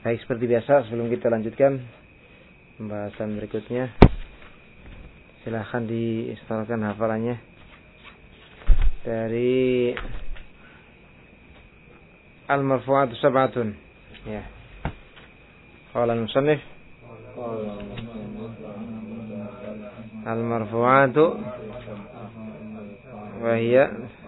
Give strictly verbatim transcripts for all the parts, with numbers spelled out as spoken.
Baik, seperti biasa sebelum kita lanjutkan pembahasan berikutnya, silahkan diinstalkan hafalannya dari Al-Marfu'atu Sab'atun. Ya. Qala al-musannif Al-Marfu'atu wa hiya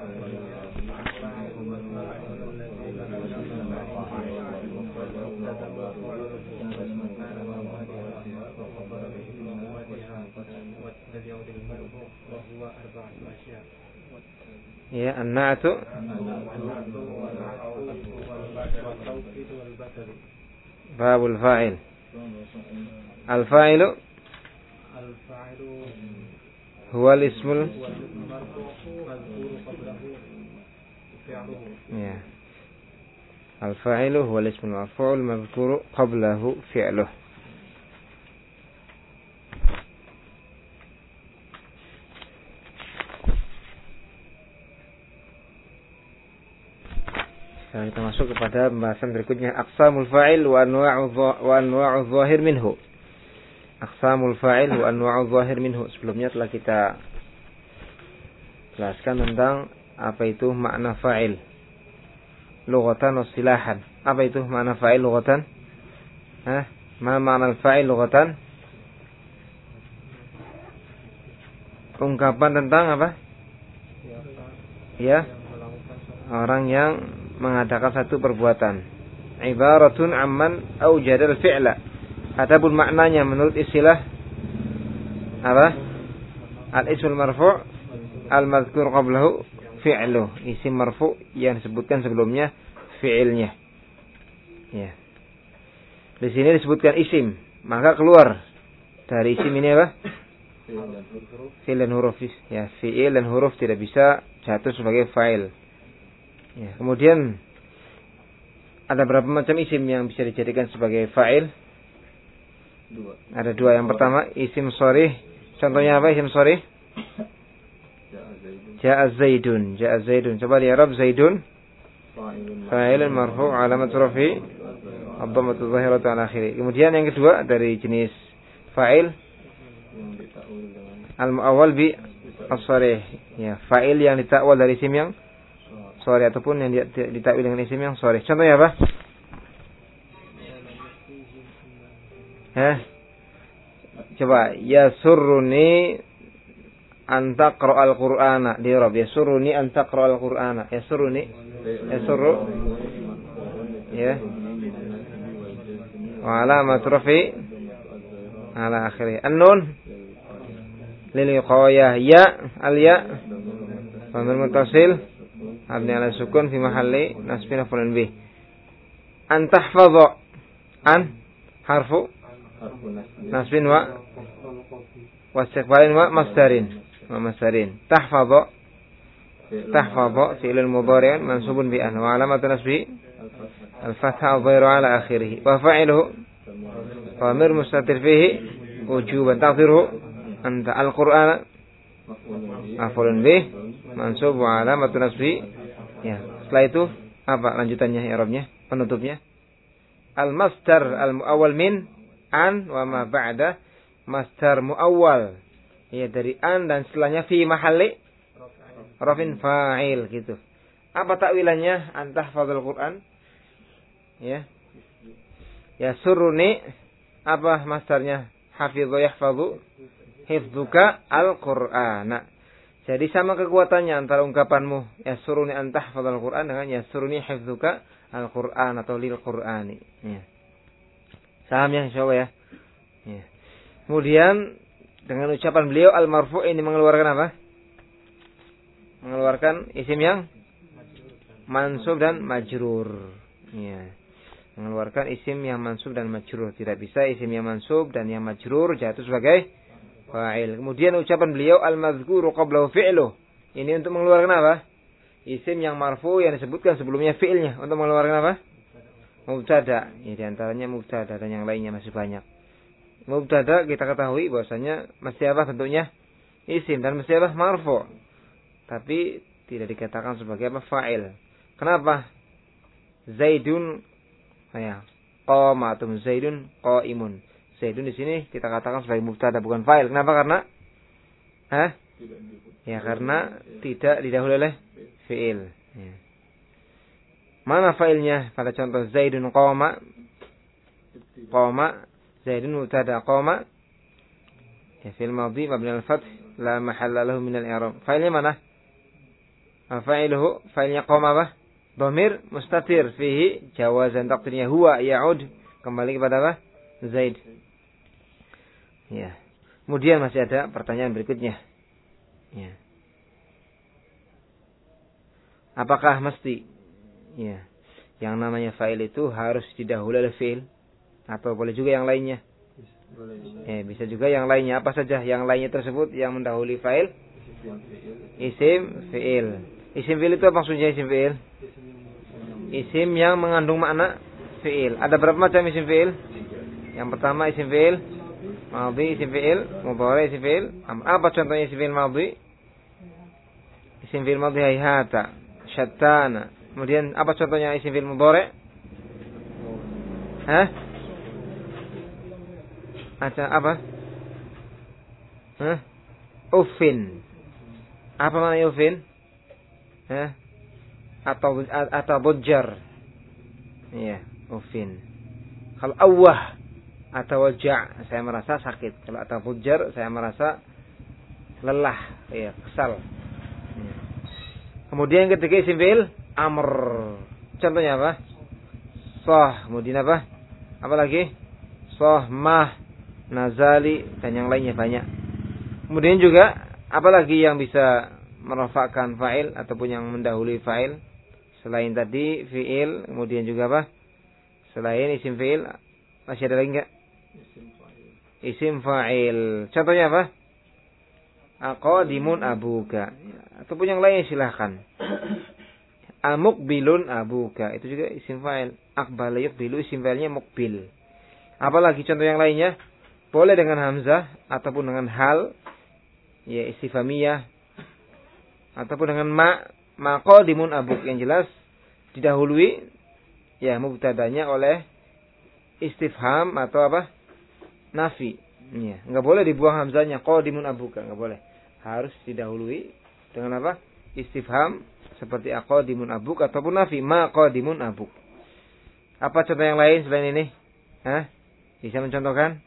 ya an-na'tu babul fa'il. Al-fa'ilu huwa al-ismul ya al-fa'ilu huwa al-ismul marfu'ul madhkuru qablahu fi'luhu. Sekarang kita masuk kepada pembahasan berikutnya, aqsamul fa'il wa anwa'u wa anwa'u dhahir minhu. Aqsamul fa'il wa anwa'u dhahir minhu. Sebelumnya telah kita jelaskan tentang apa itu makna fa'il lughatan wa istilahan. Apa itu makna fa'il lughatan? Hah? Ma makna fa'il lughatan? Ungkapan tentang apa? Ya, orang yang mengadakan satu perbuatan. Ibaratun amman aujadal fi'la. Adapun maknanya menurut istilah apa? Al-ismul marfu' al-madhkur qablahu fi'luh. Isim marfu' yang disebutkan sebelumnya fi'ilnya. Ya. Di sini disebutkan isim, maka keluar dari isim ini apa? Fi'il dan huruf. Ya, fi'il dan huruf tidak bisa jatuh sebagai fa'il. Ya, kemudian ada berapa macam isim yang bisa dijadikan sebagai fa'il? Dua. Ada dua. Yang pertama isim sharih. Contohnya apa isim sharih? Ja'a Zaidun. Ja'a Zaidun. Coba di Arab Zaidun fa'ilun marfu' alamat rafi' ad-dhammatu dhahiratu ala akhirih. Kemudian yang kedua dari jenis fa'il al-mu'awwal bi as-sharih. Ya, fa'il yang ditakwal dari isim yang sharih ataupun yang ditakwil dengan isim yang sharih. Contohnya apa? Hah? Coba yasurruni an taqra'al qur'ana di Arab. Yasurruni an taqra'al qur'ana. Yasurruni yasurru ya. Wa alamat rafi ala akhirih. An-nun lil wiqayah ya al-ya dhamir muttasil abni ala sukun fi mahalli nasbin maf'ulun bih. An tahfadha an harfu nasbin wa wastiqbalin wa masdarin wa masdarin. Tahfadha tahfadha fi'lun mudhari'un mansubun bi an wa alamatu nasbi al-fatha adh-dhahiru ala akhirih wa fa'iluhu dhamir mustatir fihi wujuban taqdiruhu anta al-qur'ana maf'ulun bih mansub wa alamatu nasbi. Ya, setelah itu apa lanjutannya i'rabnya, penutupnya? Al-masdar al-muawwal min an wa ma ba'da. Masdar muawwal ya dari an dan setelahnya fi mahalli rafin fa'il gitu. Apa takwilannya? Antah fadhil Quran. Ya. Ya suruni apa masdarnya? Hafidhu yahfadhu hifdzuka al-Qur'ana. Jadi sama kekuatannya antara ungkapanmu yasuruni an tahfadzal Qur'an dengan yasuruni hifdzuka al-Qur'an atau lil Qur'ani. Ya. Paham ya insyaallah ya. Ya. Kemudian dengan ucapan beliau al-marfu' ini mengeluarkan apa? Mengeluarkan isim yang mansub dan majrur. Ya. Mengeluarkan isim yang mansub dan majrur. Tidak bisa isim yang mansub dan yang majrur jatuh sebagai fa'il. Kemudian ucapan beliau al-madhkuru qablahu fi'luh. Ini untuk mengeluarkan apa? Isim yang marfu yang disebutkan sebelumnya fi'ilnya. Untuk mengeluarkan apa? Mubtada. Ya, di antaranya mubtada dan yang lainnya masih banyak. Mubtada kita ketahui bahwasanya mesti apa bentuknya? Isim dan mesti apa? Marfu. Tapi tidak dikatakan sebagai apa? Fa'il. Kenapa? Zaidun ya, Qamatun Zaidun qaimun. Zaidun di sini kita katakan sebagai mubtada bukan fa'il. Kenapa? Karena hah? Ya karena tidak didahului oleh fi'il. Ya. Mana fa'ilnya? Pada contoh Zaidun qama. Qama Zaidun mubtada qama. Ya fi'il madhi mabni al-fath la mahalla lahu min al-i'rab. Fa'ilnya mana? Fa'iluhu fa'ilnya qama apa? Dhamir mustatir fihi jawazan taqdirnya huwa ya'ud kembali kepada apa? Zaid. Ya. Kemudian masih ada pertanyaan berikutnya. Ya. Apakah mesti ya yang namanya fa'il itu harus didahului oleh fi'il atau boleh juga yang lainnya? Ya, bisa juga yang lainnya. Apa saja yang lainnya tersebut yang mendahului fa'il? Isim fi'il. Isim fi'il itu apa maksudnya isim fi'il? Isim yang mengandung makna fi'il. Ada berapa macam isim fi'il? Yang pertama isim fi'il madhi, isim fi'il mudhari, isim fi'il amr. Apa contohnya isim fi'il madhi? Isim fi'il madhi hayhata, syattana. Kemudian apa contohnya isim fi'il mudhari? Hah? Ada apa? Hah? Ufin. Apa makna ufin? Hah? Atau atau bujjar. Iya, ufin. Kalau awah atau wajah, saya merasa sakit. Kalau atau bujjar, saya merasa lelah, iya, kesal. Iya. Kemudian ketika isim fi'il amr. Contohnya apa? Soh, kemudian apa? Apa lagi? Soh, mah, nazali dan yang lainnya banyak. Kemudian juga apalagi yang bisa merafakkan fa'il ataupun yang mendahului fa'il selain tadi fi'il, kemudian juga apa? Selain isim fi'il masih ada lagi enggak? Isim fa'il. Contohnya apa? Aqadimun abuka. Ataupun yang lain silahkan. Amukbilun abuka. Itu juga isim fa'il. Aqbala yuqbilu isim fa'ilnya mukbil. Apalagi contoh yang lainnya? Boleh dengan hamzah ataupun dengan hal, ya istifhamiyah, ataupun dengan ma, maqadimun abuk, yang jelas didahului ya mubtadanya oleh istifham atau apa? Nafi. Ya, enggak boleh dibuang hamzahnya qadimun abuka, enggak boleh. Harus didahului dengan apa? Istifham seperti aqadimun abuk ataupun nafi, maqadimun abuk. Apa contoh yang lain selain ini? Hah? Bisa mencontohkan?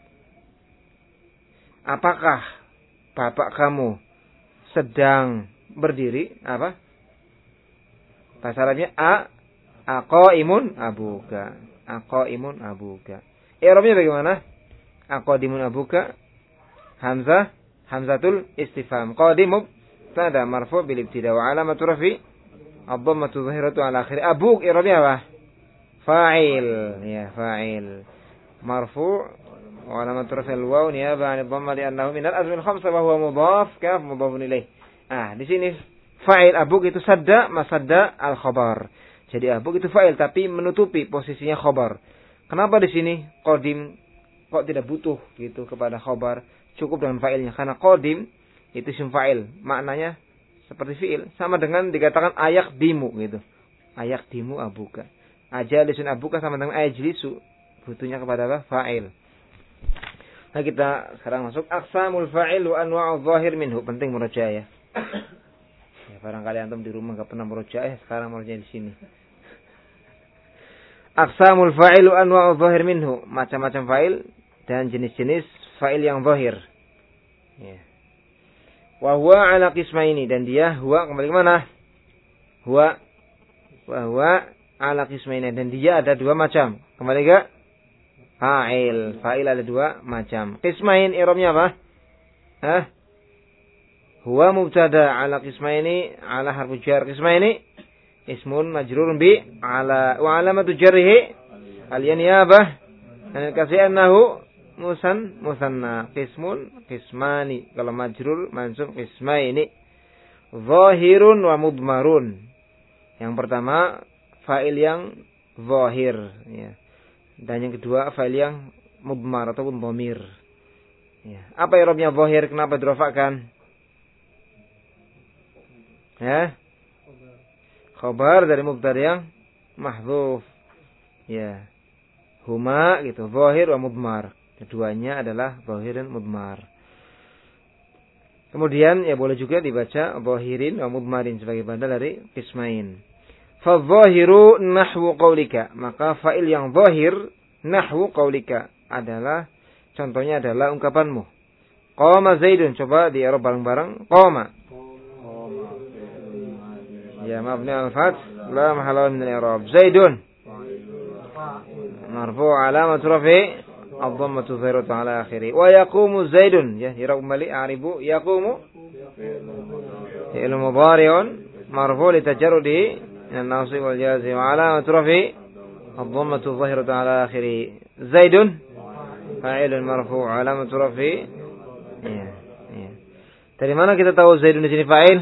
Apakah bapak kamu sedang berdiri? Apa? Bahasa Arabnya a aqaimun abuka. Aqaimun abuka. I'rabnya bagaimana? Aqadimun abuka. Hamzah, hamzatul istifham. Qadim mubtada marfu' bil ibtida wa alamatu rafi ad-dhammatu dhahiratu ala akhir. Abuk i'rabnya apa? Fa'il. Ya, fa'il. Marfu' wa alamatu rafi al-waw niyaba 'an ad-dhamma li annahu min al-azmi al-khamsa wa huwa mudhaf kaf mudhafun ilaih. Ah, di sini fa'il abuk itu sadda masadda al-khabar. Jadi abuk itu fa'il tapi menutupi posisinya khabar. Kenapa di sini qadim kok tidak butuh gitu kepada khabar, cukup dengan fa'ilnya? Karena qadim itu isim fa'il, maknanya seperti fi'il, sama dengan dikatakan ayak dimu gitu. Ayak dimu abuka. Ajalisun abuka sama dengan ajlisu, butuhnya kepada apa? Fa'il. Nah, kita sekarang masuk aqsamul fa'il wa anwa'udz zahir minhu. Penting murojaah ya. Ya, barangkali antum di rumah enggak pernah murojaah, sekarang murojaah di sini. Aqsamul fa'il wa anwa'udz zahir minhu. Macam-macam fa'il dan jenis-jenis fa'il yang zahir. Ya. Wa huwa ala qismaini, dan dia huwa kembali ke mana? Huwa wa huwa ala qismaini, dan dia ada dua macam. Kembali ke fa'il. Fa'il ada dua macam. Qismain i'rabnya apa? Hah? Huwa mubtada ala qismaini ala harfu jar. Qismaini ismun majrurun bi ala wa alamatu jarrihi al-yaniyabah an al-kasri annahu musan musanna. Qismun qismani, kalau majrur mansub qismaini. Zahirun wa mudmarun. Yang pertama fa'il yang zahir ya. Dan yang kedua fa'il yang mudmar ataupun dhamir. Ya. Apa i'rabnya zahir? Kenapa dirafa'kan? Ya. Khabar dari mubtada yang mahdzuf. Ya. Huma gitu, zahir wa mudmar. Keduanya adalah zahir dan mudmar. Kemudian ya boleh juga dibaca zahirin wa mudmarin sebagai badal dari qismain. Fa zahiru nahwu qaulika. Maka fa'il yang zahir nahwu qaulika adalah contohnya adalah ungkapanmu. Qama Zaidun, coba di i'rab bareng-bareng. Qama. Ya mabni al-fath la mahalla min al-i'rab. Zaidun marfu' alamat rafi ad-dhammatu dhahiratu ala akhirih. Wa yaqumu Zaidun, ya i'rab kembali a'ribu yaqumu fi'l mudhari'un marfu' li tajarrudihi min an-nasib wal jazim wa alamat rafi ad-dhammatu dhahiratu ala akhirih. Zaidun fa'ilun marfu' alamat rafi. Ya, ya. Dari mana kita tahu Zaidun di sini fa'il?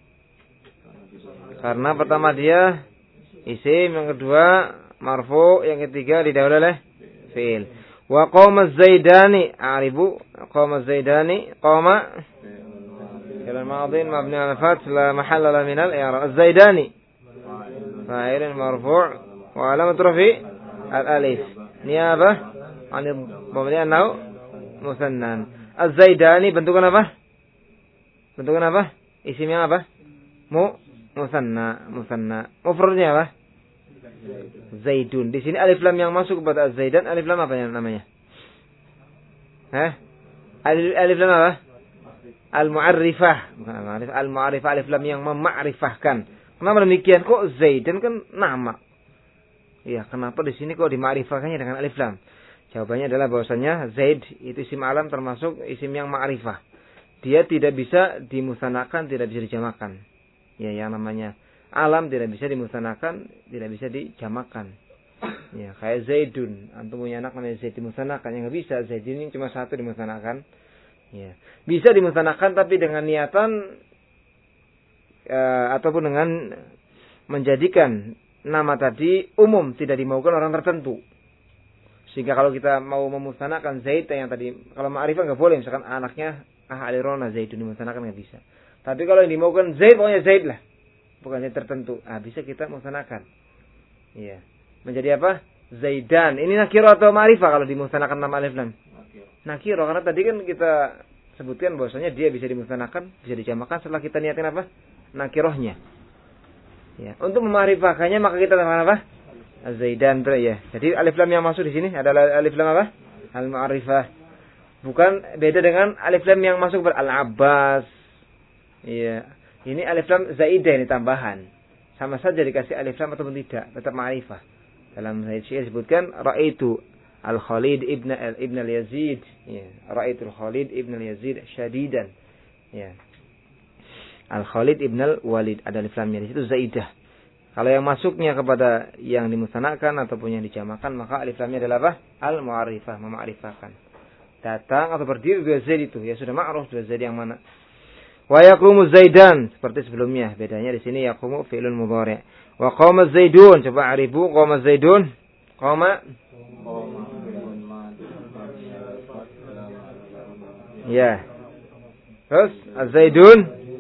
Karena pertama dia isim, yang kedua marfu, yang ketiga didahului oleh fi'il. Wa qama Zaidani, a'ribu qama Zaidani, qama fi'il madhi mabni 'ala al-fath la mahalla lahu min al-i'rab. Az-Zaidani fa'ilun marfu' wa 'alamat rafi al-alif niyabah 'an mabni annahu musannan. Az-Zaidani bentukan apa? Bentukan apa? Isimnya apa? Mu musanna, musanna. Mufradnya apa? Zaidun. Di sini alif lam yang masuk kepada Az-Zaidan, alif lam apa namanya? Hah? Alif, alif lam apa? Al-mu'arrifah. Bukan al-mu'arrifah, al-mu'arrifah alif lam yang memakrifahkan. Kenapa demikian? Kok Zaidan kan nama? Iya, kenapa di sini kok dimakrifahkannya dengan alif lam? Jawabannya adalah bahwasanya Zaid itu isim alam termasuk isim yang ma'rifah. Dia tidak bisa dimusanakan, tidak bisa dijamakan. Ya, yang namanya alam tidak bisa dimusanakan, tidak bisa dijamakan. Ya, kayak Zaidun. Antum punya anak namanya Zaid dimusanakan, yang enggak bisa. Zaid ini cuma satu dimusanakan. Ya. Bisa dimusanakan tapi dengan niatan uh, ataupun dengan menjadikan nama tadi umum, tidak dimaukan orang tertentu. Sehingga kalau kita mau memusanakan Zaid yang tadi, kalau ma'rifah enggak boleh, misalkan anaknya ah alirona Zaidun dimusanakan enggak bisa. Tapi kalau yang dimaukan Zaid, pokoknya Zaid lah. Bukan Zaid tertentu. Ah, bisa kita musanakan. Iya. Menjadi apa? Zaidan. Ini nakiro atau ma'rifah kalau dimusanakan nama alif lam? Nakiro. Karena tadi kan kita sebutkan bahwasanya dia bisa dimusanakan, bisa dijamakan setelah kita niatin apa? Nakirohnya. Ya. Untuk memarifahkannya maka kita tambahkan apa? Zaidan. Ya. Jadi alif lam yang masuk di sini adalah alif lam apa? Al-ma'rifah. Bukan beda dengan alif lam yang masuk ber al-Abbas. Iya. Ini alif lam zaidah, ini tambahan. Sama saja dikasih alif lam ataupun tidak, tetap ma'rifah. Dalam hadis syair disebutkan ra'aitu al-Khalid ibn ibn al-Yazid, ya. Ra'aitu al-Khalid ibn al-Yazid syadidan. Ya. Al-Khalid ibn al-Walid ada alif lamnya di situ zaidah. Kalau yang masuknya kepada yang dimusanakan ataupun yang dijamakan, maka alif lamnya adalah apa? Al-mu'arifah, mema'rifahkan. Datang atau berdiri dua zaid itu, ya sudah ma'ruf dua zaid yang mana. Wa yaqumu Zaidan seperti sebelumnya. Bedanya di sini yaqumu fi'lun mudhari'. Wa qama Zaidun. Coba aribu qama Zaidun. Qama. Ya. Terus Az-Zaidun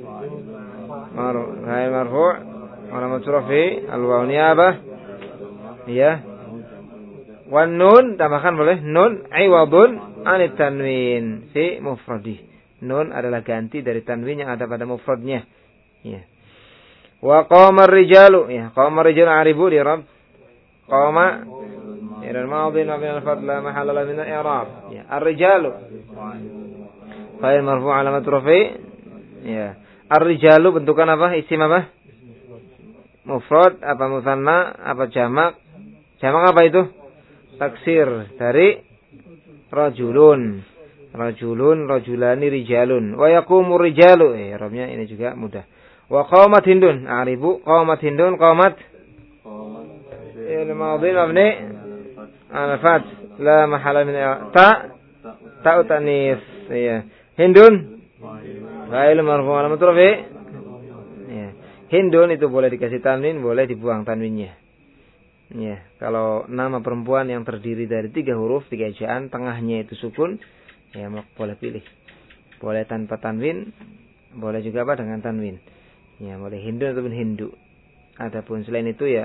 marfu' alamat rafi al-waw niyabah. Ya. Wan nun tambahkan boleh nun iwadun anit tanwin fi mufradih. Nun adalah ganti dari tanwin yang ada pada mufradnya. Ya. Wa qama ar-rijalu. Ya, qama ar-rijalu aribu di i'rab. Qama ila al-madhi mabni al-fath la mahalla lahu min al-i'rab. Ya, ar-rijalu. Fa'il marfu' alamat rafi. Ya. Ar-rijalu bentukan apa? Isim apa? Mufrad apa musanna apa jamak? Jamak apa itu? Taksir dari rajulun. Rajulun, rajulani, rijalun. Wa yaqumu rijalu. Eh, i'rabnya ini juga mudah. Wa qamat hindun. A'ribu qamat hindun, qamat. Il-madhi mabni ala fath la mahalla min ta ta'u tanis. Iya. Hindun. Fa'il marfu' alamat rafi. Iya. Hindun itu boleh dikasih tanwin, boleh dibuang tanwinnya. Iya. Kalau nama perempuan yang terdiri dari tiga huruf, tiga ejaan, tengahnya itu sukun, ya boleh pilih. Boleh tanpa tanwin, boleh juga apa dengan tanwin. Ya boleh Hindu ataupun Hindu. Adapun selain itu ya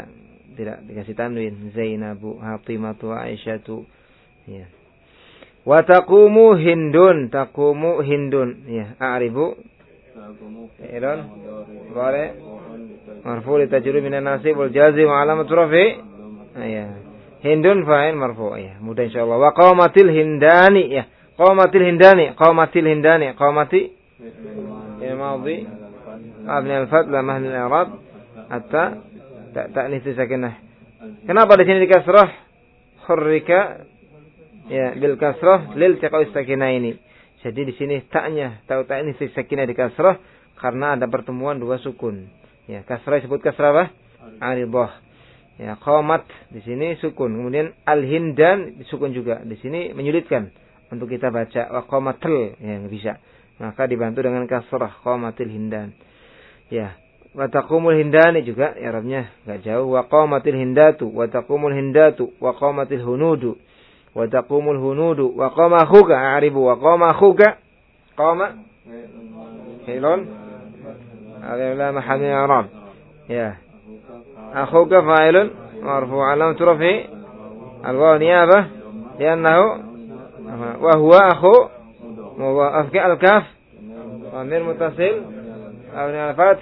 tidak dikasih tanwin. Zainabu, Hatimatu, Aisyatu. Ya. Wa taqumu Hindun, taqumu Hindun. Ya, a'ribu. Fi'lun mudhari' marfu' li tajrur minan nasib wal jazim wa alamat rafi'. Ya. Hindun fa'il marfu'. Ya, mudah insyaallah. Wa qamatil hindani. Ya. Qamatil hindani, qamatil hindani, qamati ya madhi mabni al-fath la mahni al-i'rab hatta ta'nis sakinah. Kenapa di sini dikasrah? Hurrika ya bil kasrah lil tiqa'i sakinah ini. Jadi di sini taknya tahu ta'nis sakinah dikasrah karena ada pertemuan dua sukun. Ya, kasrah disebut kasrah apa? Aridhah. Ya, qamat di sini sukun. Kemudian al-hindan sukun juga. Di sini menyulitkan untuk kita baca wa qamatil ya enggak bisa. Maka dibantu dengan kasrah qamatil hindan. Ya, wa taqumul hindani juga i'rabnya enggak jauh. Wa qamatil hindatu wa taqumul hindatu wa qamatil hunudu wa taqumul hunudu wa qama khuka a'ribu wa qama khuka qama fi'lun ala mahalli i'rab. Ya. Akhuka fa'ilun marfu' alam turfi al-waw niyabah li'annahu wa huwa akhu mudhaf al-kaf dhamir muttasil awni al-fath.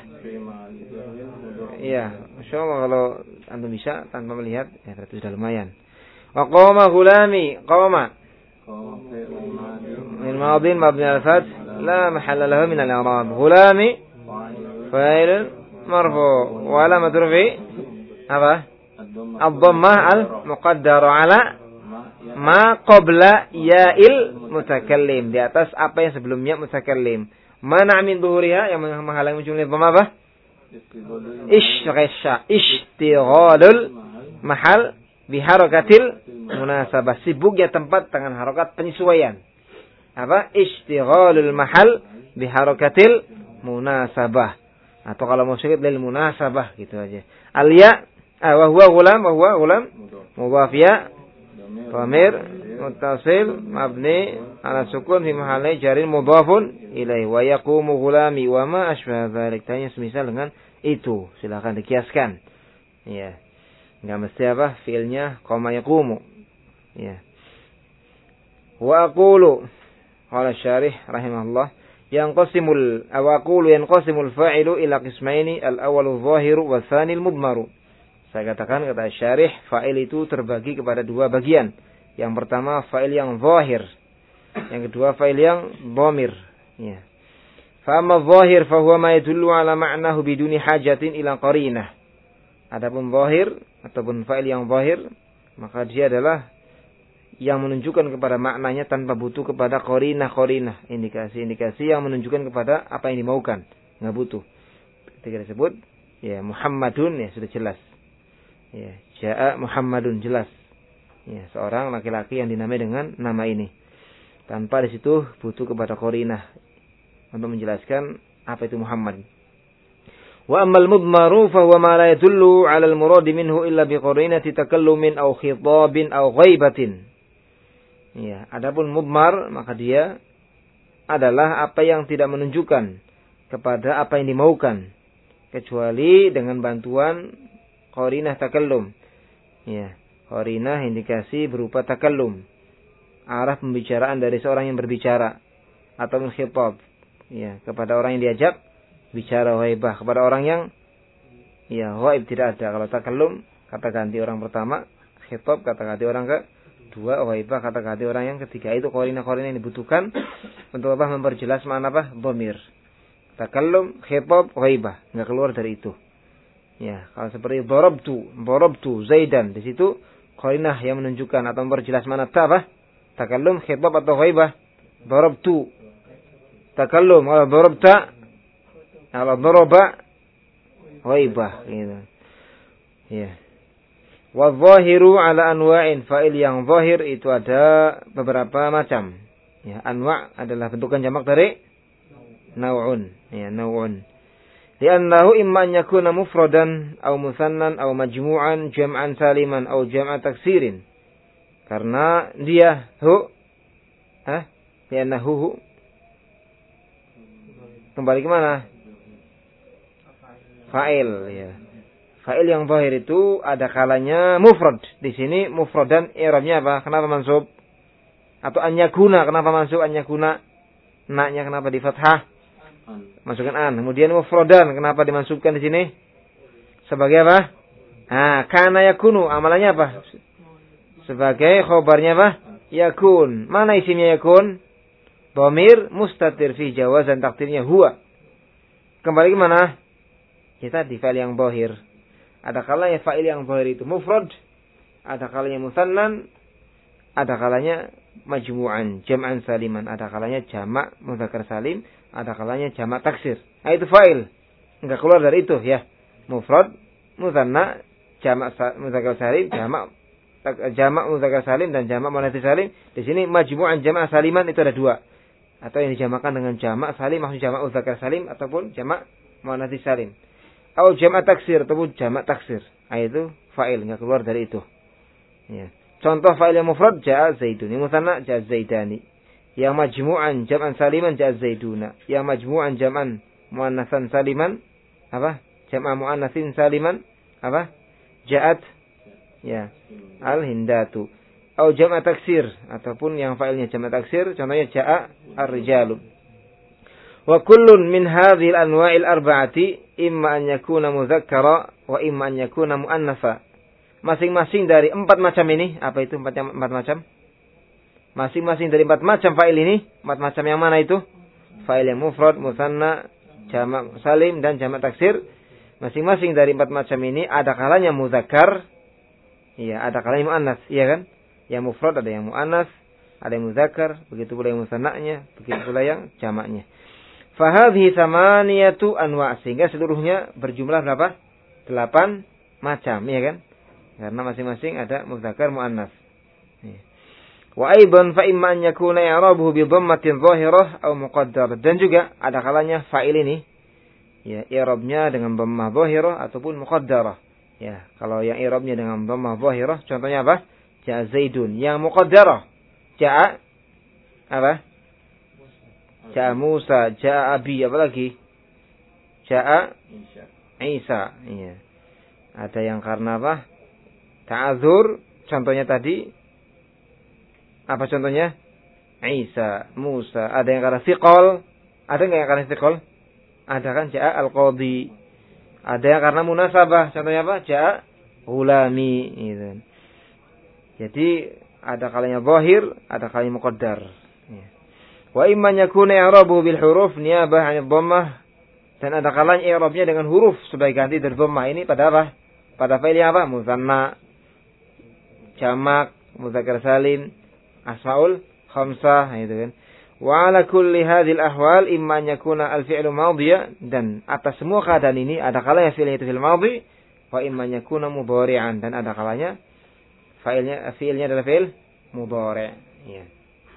Iya, masyaallah kalau antum bisa tanpa melihat ya berarti sudah lumayan. Wa qama ghulami, qama min madin mabni al-fath la mahalla lahu min al-i'rab. Ghulami fa'il marfu' wa alamat rafi' apa? Ad-dhammah al-muqaddara ala ma qabla ya'il mutakallim, di atas apa yang sebelumnya mutakallim. Mana min dhuhuriha, yang menghalangi munculnya dhamma apa? Ishghisha, ishtighalul mahal biharakatil munasabah, sibuknya tempat dengan harokat penyesuaian. Apa? Ishtighalul mahal biharakatil munasabah. Atau kalau mau sedikit lil munasabah gitu aja. Al-ya wa huwa ghulam, wa huwa ghulam mudhaf ya dhamir muttasil mabni ala sukun fi mahalli jarin mudhafun ilaihi wa yaqumu ghulami wa ma asbah dzalik. Tanya semisal dengan itu, silakan dikiaskan. Ya. Enggak mesti apa fiilnya qama yaqumu. Ya. Wa aqulu qala syarih rahimahullah yanqasimul aw aqulu yanqasimul fa'ilu ila qismaini al-awwalu adh-dhahiru wa tsani al-mudmaru. Saya katakan kata syarih fa'il itu terbagi kepada dua bagian. Yang pertama fa'il yang zahir, yang kedua fa'il yang dhamir. Ya. Fa amma zahir fa huwa ma yadullu ala ma'nahu biduni hajatin ila qarinah. Adapun zahir ataupun fa'il yang zahir, maka dia adalah yang menunjukkan kepada maknanya tanpa butuh kepada qarinah-qarinah, indikasi-indikasi yang menunjukkan kepada apa yang dimaukan, enggak butuh. Ketika disebut ya Muhammadun ya sudah jelas. Ya, ja'a Muhammadun jelas. Ya, seorang laki-laki yang dinamai dengan nama ini. Tanpa di situ butuh kepada qarinah untuk menjelaskan apa itu Muhammad. Wa ammal mudmaru fa huwa ma la yadullu 'ala al-murad minhu illa bi qarinati takallumin aw khitabin aw ghaibatin. Ya, adapun mudmar maka dia adalah apa yang tidak menunjukkan kepada apa yang dimaukan kecuali dengan bantuan qarinah takallum. Ya, qarinah indikasi berupa takallum. Arah pembicaraan dari seorang yang berbicara atau khitab. Ya, kepada orang yang diajak bicara ghaibah, kepada orang yang ya ghaib tidak ada. Kalau takallum kata ganti orang pertama, khitab kata ganti orang kedua, ghaibah kata ganti orang yang ketiga. Itu qarinah-qarinah yang dibutuhkan untuk apa? Memperjelas makna apa? Dhamir. Takallum, khitab, ghaibah, enggak keluar dari itu. Ya, kalau seperti darabtu, darabtu Zaidan, di situ qarinah yang menunjukkan atau memperjelas mana apa? Takallum, khitab atau ghaibah. Darabtu. Takallum, kalau darabta, kalau daraba ghaibah gitu. Ya. Wa dhahiru ala anwa'in, fa'il yang zahir itu ada beberapa macam. Ya, anwa' adalah bentukan jamak dari nau'un, ya, nau'un. Li'annahu imma an yakuna mufradan aw musannan aw majmu'an jam'an saliman aw jam'a taksirin. Karena dia hu ha li'annahu hu. Kembali ke mana? Fa'il ya. Fa'il yang zahir itu ada kalanya mufrad. Di sini mufradan i'rabnya apa? Kenapa mansub? Atau an yakuna, kenapa mansub an yakuna? Na-nya kenapa di fathah? Masukkan an. Kemudian mufradan, kenapa dimansubkan di sini? Sebagai apa? Ah, kana yakunu, amalannya apa? Sebagai khobarnya apa? Yakun. Mana isimnya yakun? Dhamir mustatir fi jawazan takdirnya huwa. Kembali ke mana? Kita di fa'il yang zahir. Ada kalanya fa'il yang zahir itu mufrad, ada kalanya musannan, ada kalanya majmu'an, jam'an saliman, ada kalanya jamak mudzakkar salim, ada kalanya jamak taksir. Nah, itu fa'il. Enggak keluar dari itu ya. Mufrad, musanna, jamak mudzakkar salim, jamak jamak mudzakkar salim dan jamak muannats salim. Di sini majmu'an jamak saliman itu ada dua. Atau yang dijamakan dengan jamak salim, maksudnya jamak mudzakkar salim ataupun jamak muannats salim. Atau jamak taksir ataupun jamak taksir. Nah, itu fa'il, enggak keluar dari itu. Ya. Contoh fa'il yang mufrad ja'a zaidun, yang musanna ja'a zaidani. Yang majmu'an jam'an saliman ja'a zaiduna. Yang majmu'an jam'an muannatsan saliman apa? Jam'an muannatsin saliman apa? Ja'at ya al-hindatu. Atau jamak taksir ataupun yang fa'ilnya jamak taksir, contohnya ja'a ar-rijalu. Wa kullun min hadhil anwa'il arba'ati imma an yakuna mudzakkara wa imma an yakuna muannatsa. Masing-masing dari empat macam ini, apa itu empat, empat macam? Masing-masing dari empat macam fa'il ini, empat macam yang mana itu? Fa'il yang mufrad, musanna, jamak salim dan jamak taksir. Masing-masing dari empat macam ini ada kalanya mudzakkar, iya, ada kalanya muannats, iya kan? Yang mufrad ada yang muannats, ada yang mudzakkar, begitu pula yang musannanya, begitu pula yang jamaknya. Fahadhi samaniyatu anwa', sehingga seluruhnya berjumlah berapa? Delapan macam, ya kan? Karena masing-masing ada mudzakkar muannats. Wa aidan fa imma an yakuna i'rabuhu bi dhammatin dhahirah aw muqaddar. Dan juga ada kalanya fa'il ini ya i'rabnya dengan dhammah dhahirah ataupun muqaddarah. Ya, kalau yang i'rabnya dengan dhammah dhahirah contohnya apa? Ja'a Zaidun. Yang muqaddarah ja'a apa? Ja'a Musa, ja'a Abi, apa lagi? Ja'a Isa. Iya. Ada yang karena apa? Ta'adzur, contohnya tadi apa contohnya? Isa, Musa. Ada yang karena thiqal, ada enggak yang karena thiqal? Ada kan ja'a al-qadhi. Ada yang karena munasabah, contohnya apa? Ja'a ghulami, gitu. Jadi ada kalanya zahir, ada kalanya muqaddar. Ya. Wa imma yakuna i'rabu bil huruf niyabah 'anil dhammah, dan ada kalanya i'rabnya dengan huruf sebagai ganti dari dhammah. Ini pada apa? Pada fa'il apa? Musanna, jamak, mudzakkar salim, asmaul khamsah, gitu kan. Wa 'ala kulli hadhil ahwal imma an yakuna al-fi'lu madhiya, dan atas semua keadaan ini ada kalanya fi'il itu fi'il madhi, wa imma an yakuna mudhari'an, dan ada kalanya fa'ilnya fi'ilnya adalah fi'il mudhari'. Ya.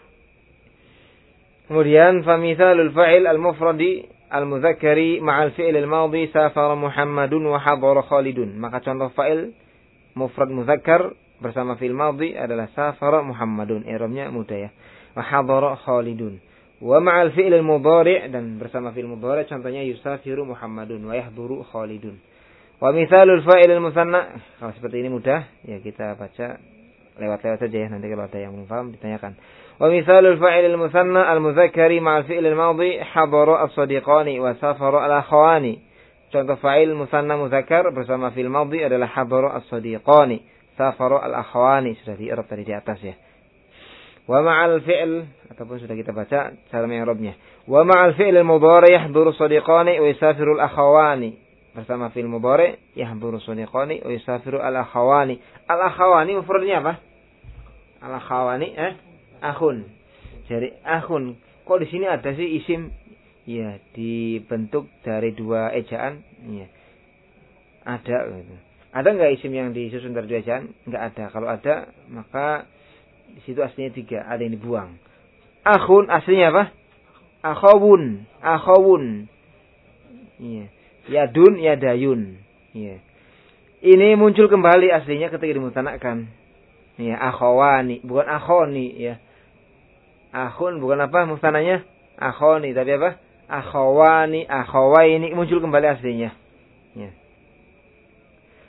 Kemudian famithalul fa'il al-mufradi al-mudzakkari ma'al fi'il al-madhi safara Muhammadun wa hadara Khalidun. Maka contoh fa'il mufrad mudzakkar bersama fi'il madhi adalah safara Muhammadun. I'rabnya mudah ya. Wa hadara Khalidun. Wa ma'al fi'il al-mudhari' dan bersama fi'il mudhari' contohnya yusafiru Muhammadun wa yahduru Khalidun. Wa mithalul fa'il al-musanna. Kalau seperti ini mudah ya kita baca lewat-lewat saja ya, nanti kalau ada yang belum paham ditanyakan. Wa mithalul fa'il al-musanna al-mudzakkari ma'al fi'il al-madhi hadara as-sadiqani wa safara al-akhawani. Contoh fa'il musanna mudzakkar bersama fi'il madhi adalah hadara as-sadiqani, safara al-akhawani, sudah di-i'rab tadi di atas ya. Wa ma'al fi'il ataupun sudah kita baca cara i'rabnya. Wa ma'al fi'il al-mudhari yahduru as-sadiqani wa yusafiru al-akhawani. Bersama fi'il mudhari yahduru as-sadiqani wa yusafiru al-akhawani. Al-akhawani mufradnya apa? Al-akhawani eh akhun. Jadi akhun. Kok di sini ada sih isim? Ya, dibentuk dari dua ejaan. Ya. Ada gitu. Ada enggak isim yang disusun dari dua ejaan? Enggak ada. Kalau ada, maka di situ aslinya tiga, ada yang dibuang. Akhun aslinya apa? Akhawun, akhawun. Iya. Yadun, yadayun. Iya. Ini muncul kembali aslinya ketika dimutanakkan. Ya, akhawani, bukan akhoni ya. Akhun bukan apa mustananya? Akhoni, tapi apa? Akhawani, akhawaini muncul kembali aslinya. Ya.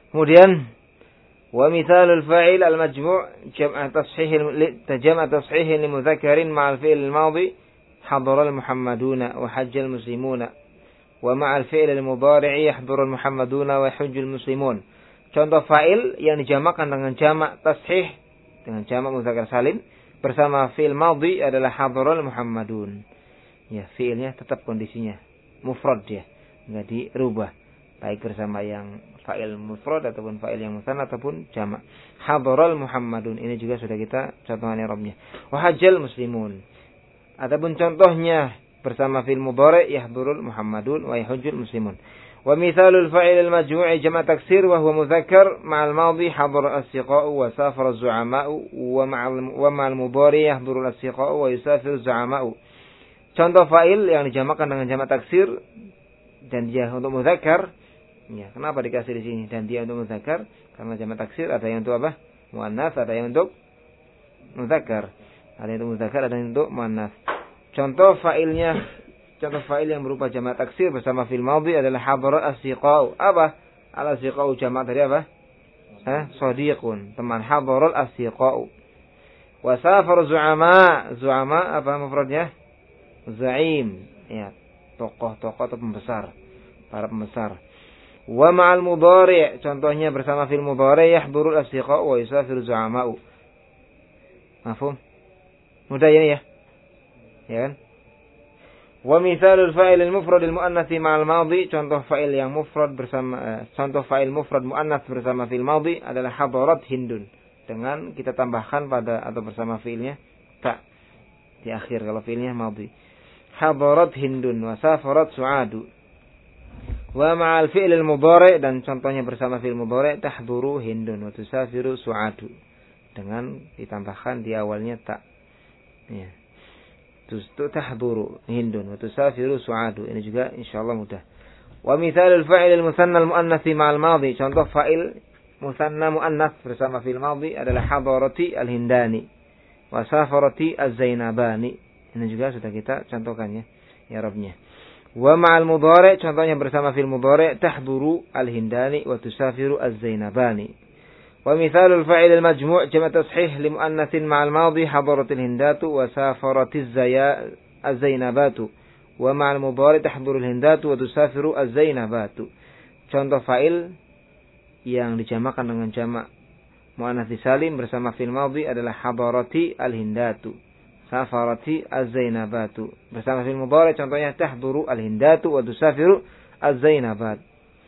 Kemudian wa mithalul fa'il al-majmu' jam'a tashih jam'a tashih li mudzakkarin ma'al fi'il al-madhi hadara al-muhammaduna wa hajja al-muslimuna wa ma'al fi'il al-mudhari' yahduru al-muhammaduna wa hujjul muslimun. Contoh fa'il yang dijamakkan dengan jamak tashih dengan jamak mudzakkar salim bersama fi'il madhi adalah hadara al-muhammadun. Ya, fi'ilnya tetap kondisinya mufrad dia, enggak dirubah. Baik bersama yang fa'il mufrad ataupun fa'il yang musanna ataupun jamak. Hadaral Muhammadun, ini juga sudah kita contohkan i'rabnya. Wa hajjal muslimun. Adapun contohnya bersama fi'il mudhari' yahdurul Muhammadun wa yahujjul muslimun. Wa mithalul fa'il al-majmu'i jama' taksir wa huwa mudzakkar ma'al madhi hadara as-siqa'u wa safara az-zu'ama'u wa ma'al wa ma'al mudhari' yahdurul as-siqa'u wa yusafiru az-zu'ama'u. Contoh fa'il yang dijamakkan dengan jamak taksir dan dia untuk mudzakkar. Ya, kenapa dikasih di sini dan dia untuk mudzakkar? Karena jamak taksir ada yang untuk apa? Muannas, ada yang untuk mudzakkar. Ada yang untuk mudzakkar, ada yang untuk muannas. Contoh fa'ilnya, contoh fa'il yang berupa jamak taksir bersama fi'il madhi adalah hadara as-siqa'u. Apa? Al-siqa'u jamak dari apa? Eh, shadiqun, teman. Hadara as-siqa'u. Wa safar zu'ama. Zu'ama apa mufradnya? Za'im. Ya, tokoh-tokoh atau pembesar, para pembesar. Wa ma'al mudhari', contohnya bersama fil mudhari' yahdurul asdiqa wa yusafiru zu'ama'u. Mafhum? Mudah ini ya? Ya kan? Wa mithalul fa'il al-mufrad al-mu'annath ma'al madhi, contoh fa'il yang mufrad bersama eh, contoh fa'il mufrad mu'annath bersama fil madhi adalah hadarat hindun. Dengan kita tambahkan pada atau bersama fi'ilnya ta di akhir kalau fi'ilnya madhi. Hadarat hindun wa safarat su'adu. Wa ma'al fi'il al-mudhari' dan contohnya bersama fi'il mudhari' tahduru hindun wa tusafiru su'adu. Dengan ditambahkan di awalnya ta. Ya. Tustu tahduru hindun wa tusafiru su'adu. Ini juga insyaallah mudah. Wa mithalul fa'il al-musanna al-muannath ma'al madhi, contoh fa'il musanna muannath bersama fi'il madhi adalah hadarati al-hindani wa safarati az-zainabani. Ini juga sudah kita contohkan ya, i'rabnya. Wa ma'al mudhari', contohnya bersama fil mudhari' tahduru al-hindani wa tusafiru az-zainabani. Wa mithalul fa'il al-majmu' jama' tashih li muannatsin ma'al madhi hadaratil hindatu wa safaratiz az-zainabatu. Wa ma'al mudhari' tahduru al-hindatu wa tusafiru az-zainabatu. Contoh fa'il yang dijamakkan dengan jamak muannats salim bersama fil madhi adalah hadarati al-hindatu. Safarati az-zainabatu. Bersama fi'il mudhari' contohnya tahduru al-hindatu wa tusafiru az-zainabat.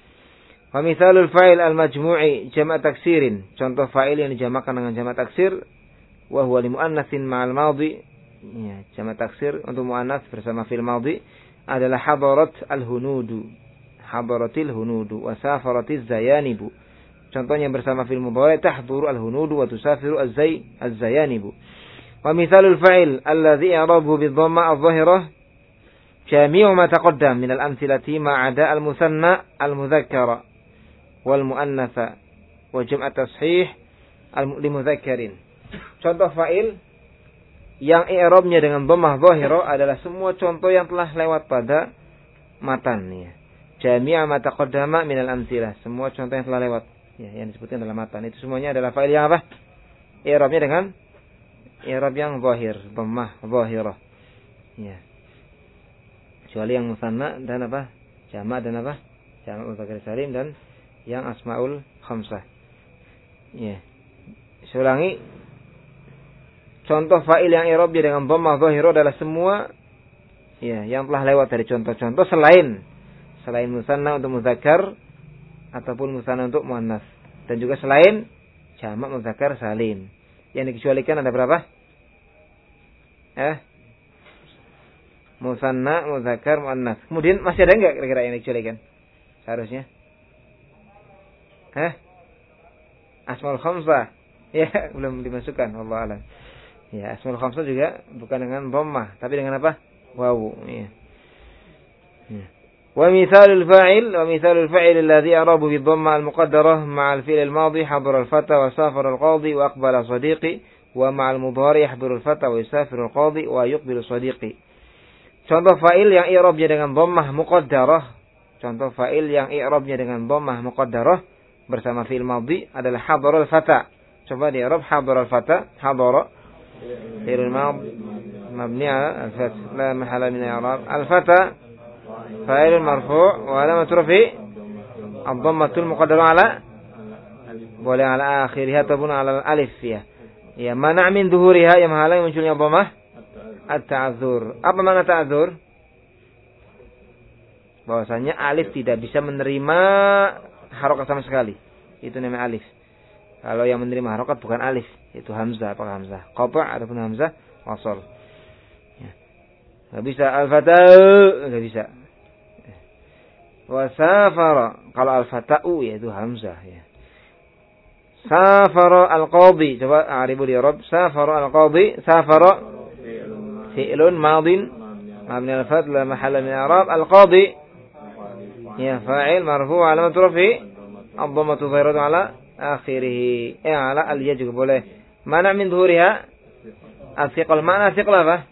Wa mithalul fa'il al-majmu'i jama' taksirin, contoh fa'il yang dijamakkan dengan jamak taksir wa huwa li muannatsin ma'al madhi. Ya, jamak taksir untuk muannats bersama fi'il madhi adalah hadarat al-hunudu. Hadaratil hunudu wa safaratiz zayanibu. Contohnya bersama fi'il mudhari' tahduru al-hunudu wa tusafiru az-zay az-zayanibu. Wa mithalul fa'il alladhi i'rabuhu bidhamma adh-dhahirah jami'u ma taqaddam min al-amthilati ma 'ada al-musanna al-mudzakkara wal muannatsa wa jam'a tashih al-limudzakkarin. Contoh fa'il yang i'rabnya dengan dhammah dhahirah adalah semua contoh yang telah lewat pada matan ya. Jami'u ma taqaddama min al-amthilah, semua contoh yang telah lewat ya, yang disebutkan dalam matan itu semuanya adalah fa'il yang apa? I'rabnya dengan i'rab yang zahir, dhammah zahirah. Ya. Kecuali yang musanna dan apa? Jamak dan apa? Jamak mudzakkar salim dan yang asmaul khamsah. Ya. Saya ulangi. Contoh fa'il yang i'rabnya dengan dhammah zahirah adalah semua ya, yang telah lewat dari contoh-contoh selain selain musanna untuk mudzakkar ataupun musanna untuk muannas dan juga selain jamak mudzakkar salim. Yang dikecualikan ada berapa? Eh? Musanna, mudzakkar, muannas. Kemudian masih ada enggak kira-kira yang dikecualikan? Seharusnya. Eh? Asmaul khamsah. Ya, belum dimasukkan, wallahu a'lam. Ya, asmaul khamsah juga bukan dengan dhammah, tapi dengan apa? Wawu, ya. Ya. Wa mithalul fa'il, wa mithalul fa'il alladhi i'rabu bid-dhamma al-muqaddarah ma'al fi'l al-madhi hadara al-fata wa safara al-qadi wa aqbala sadiqi wa ma'al mudhari yahduru al-fata wa yusafiru al-qadi wa yuqbilu sadiqi. Contoh fa'il yang i'rabnya dengan dhammah muqaddarah, contoh fa'il yang i'rabnya dengan dhammah muqaddarah bersama fi'il madhi adalah hadarul fata. Coba di i'rab hadarul fata, hadara fi'il madhi mabni 'ala al-fath la mahala min i'rab. Al-fata fa'il marfu' wa alamatu raf'i ad-dhammatul muqaddarah 'ala boleh 'ala akhirih ataupun 'ala alif ya. Ya, mana' min dhuhuriha yang menghalangi munculnya dhammah at-ta'dzur. Apa makna ta'dzur? Bahwasanya alif tidak bisa menerima harokat sama sekali. Itu namanya alif. Kalau yang menerima harokat bukan alif, itu hamzah. Apakah hamzah qata' ataupun hamzah wasl. Ya. Enggak bisa al-fata'u, enggak bisa. Wa safara, kalau al-fata'u yaitu hamzah ya. Safara al-qadhi, coba a'ribu li rabb. Safara al-qadhi, safara fi'lun madin mabni al-fath la mahalla min i'rab. Al-qadhi ya fa'il marfu' alamatu raf'i ad-dhammatu dhahiratu 'ala akhirih. Eh 'ala al-ya juga boleh. Mana min dhuhuriha as-siqal. Mana siqal apa?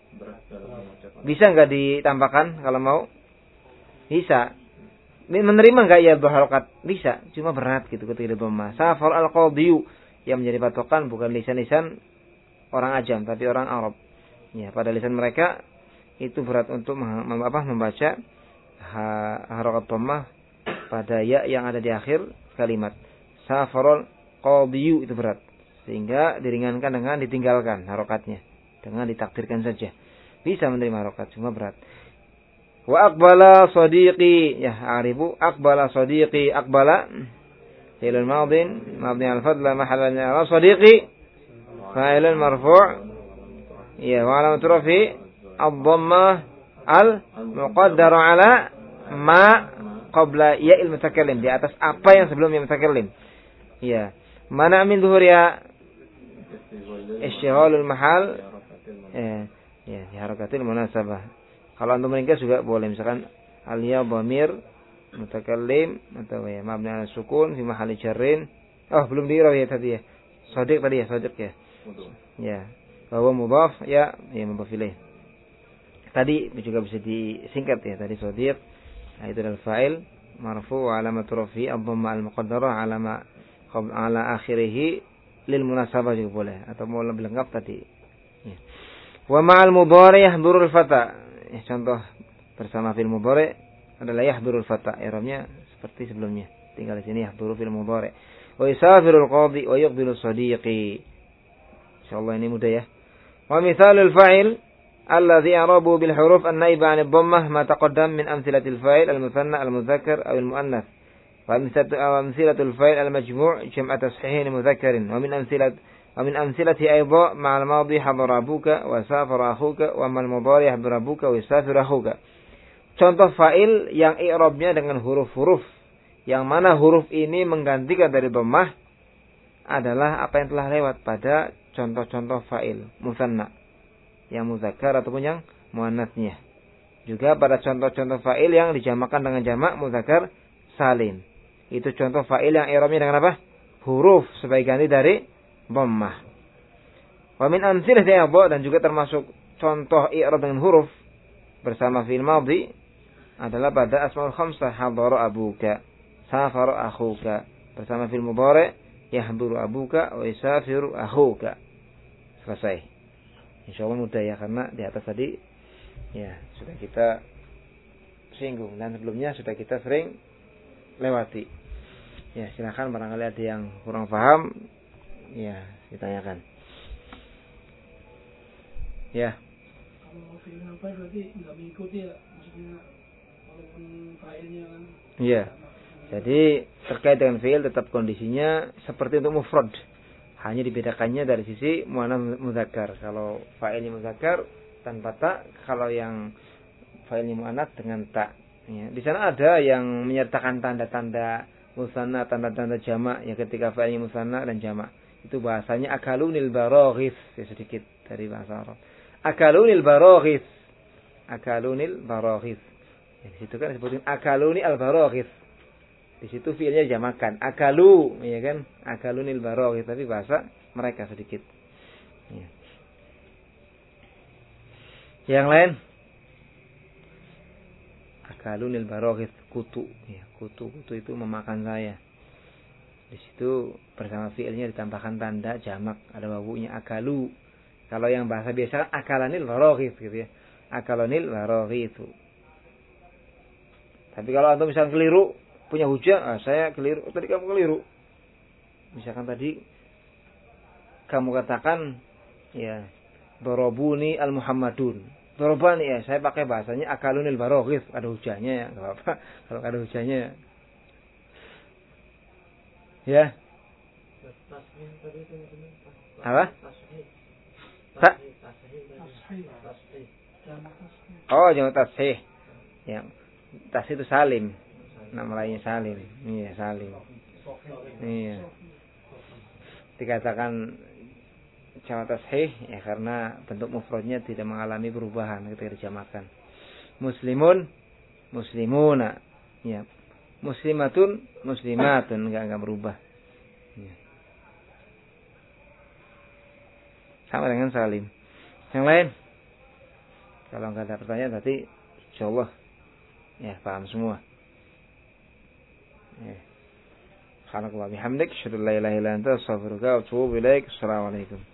Bisa enggak ditambahkan kalau mau? Bisa. Menerima enggak ya berharokat? Bisa, cuma berat gitu ketika dhammah. Safar al-qadhiyu yang menjadi patokan bukan lisan-lisan orang ajam tapi orang Arab. Ya, pada lisan mereka itu berat untuk mem apa, membaca harokat dhammah pada ya yang ada di akhir kalimat. Safar al-qadhiyu itu berat, sehingga diringankan dengan ditinggalkan harokatnya, dengan ditakdirkan saja. Bisa menerima harokat, cuma berat. Wa aqbala sadiqi, ya aribu aqbala sadiqi. Aqbala fi'il madin mabni al-fath la mahalla min i'rab. Sadiqi fa'il marfu' ya wa alamatu raf'i ad-dhammah al-muqaddara 'ala ma qabla ya'il mutakallim, di atas apa yang sebelum ya mutakallim. Ya. Mana min dhuhuriya isyghalul mahal ya ya di harakatil munasabah. Kalau antum ringkas juga boleh, misalkan al-ya dhamir mutakallim atau ya mabni ala sukun fi mahalli jarrin. Oh, belum di-i'rab ya tadi ya. Shadiq tadi ya, shadiq ya. Ya. Bahwa mudhaf ya, ya mudhaf ilaih. Tadi juga bisa disingkat ya, tadi shadiq. Nah, itu adalah fa'il marfu' wa alamatu raf'i ad-dhamma al-muqaddarah ala ma ala akhirih lil munasabah juga boleh, atau mau lebih lengkap tadi. Ya. Wa ma'al mudhari yahdurul fata. Ya, contoh bersama fi'il mudhari adalah yahdurul fata. I'rabnya seperti sebelumnya. Tinggal di sini yahduru fi'il mudhari. Wa yusafirul qadhi wa yuqbilu sadiqi. Insyaallah ini mudah ya. Wa mithalul fa'il alladhi i'rabu bil huruf an-naiba 'an ad-dhammah ma taqaddam min amthilatil fa'il al-muthanna al-mudzakkar aw al-muannath. Wa amthilatul fa'il al-majmu' jam'a tashihin mudzakkarin. Wa min amthilat ومن أمثلة أيضا مع الماضي حضر أبوك وسافر أخوك ومع المضارع يحضر أبوك ويسافر أخوك. Contoh fa'il yang i'rabnya dengan huruf-huruf, yang mana huruf ini menggantikan dari dhammah, adalah apa yang telah lewat pada contoh-contoh fa'il musanna, yang muzakkar ataupun yang muannats-nya. Juga pada contoh-contoh fa'il yang dijamakan dengan jamak muzakkar salim. Itu contoh fa'il yang i'rabnya dengan apa? Huruf sebagai ganti dari dhammah. Wa min amthilati adha, dan juga termasuk contoh i'rab dengan huruf bersama fi'il madhi adalah pada asmaul khamsah hadara abuka, safara akhuka, bersama fi'il mudhari yahduru abuka wa yusafiru akhuka. Selesai. Insyaallah mudah ya, karena di atas tadi ya sudah kita singgung dan sebelumnya sudah kita sering lewati. Ya, silakan barangkali ada yang kurang paham, ya, ditanyakan. Ya. Kalau fi'il apa berarti enggak mengikuti ya, maksudnya walaupun fa'ilnya kan. Iya. Jadi terkait dengan fi'il tetap kondisinya seperti untuk mufrad. Hanya dibedakannya dari sisi muannats mudzakkar. Kalau fa'ilnya mudzakkar tanpa ta, kalau yang fa'ilnya muannats dengan ta. Ya. Di sana ada yang menyertakan tanda-tanda musanna, tanda-tanda jamak ya ketika fa'ilnya musanna dan jamak. Itu bahasanya akalunil baraghis, ya, sedikit dari bahasa Arab. Akalunil baraghis. Akalunil baraghis. Ya, di situ kan disebutin akaluni al baraghis. Di situ fiilnya jamakan. Akalu, ya kan? Akalunil baraghis, tapi bahasa mereka sedikit. Ya. Yang lain? Akalunil baraghis, kutu, ya, kutu-kutu itu memakan saya. Di situ bersama fi'ilnya ditambahkan tanda jamak, ada wawunya akalu. Kalau yang bahasa biasa kan akalanil raghith gitu ya. Akalanil raghith. Tapi kalau antum misalkan keliru, punya hujah, ah, saya keliru, tadi kamu keliru. Misalkan tadi kamu katakan ya dorobuni al Muhammadun. Dorobani ya, saya pakai bahasanya akalunil raghith, ada hujahnya ya, enggak apa-apa. Kalau ada hujahnya ya. Ya. Apa? Tak. Oh, jamak tashih. Ya. Tashih itu salim. Nama lainnya salim. Iya, salim. Iya. Dikatakan jamak tashih ya karena bentuk mufradnya tidak mengalami perubahan ketika dijamakan. Muslimun, muslimuna. Ya. Muslimatun, muslimatun, enggak enggak berubah. Ya. Sama dengan salim. Yang lain? Kalau enggak ada pertanyaan berarti insyaallah ya paham semua. Ya. Subhanallah bihamdik, asyhadu an la ilaha illa anta, astaghfiruka wa atubu ilaik. Assalamualaikum.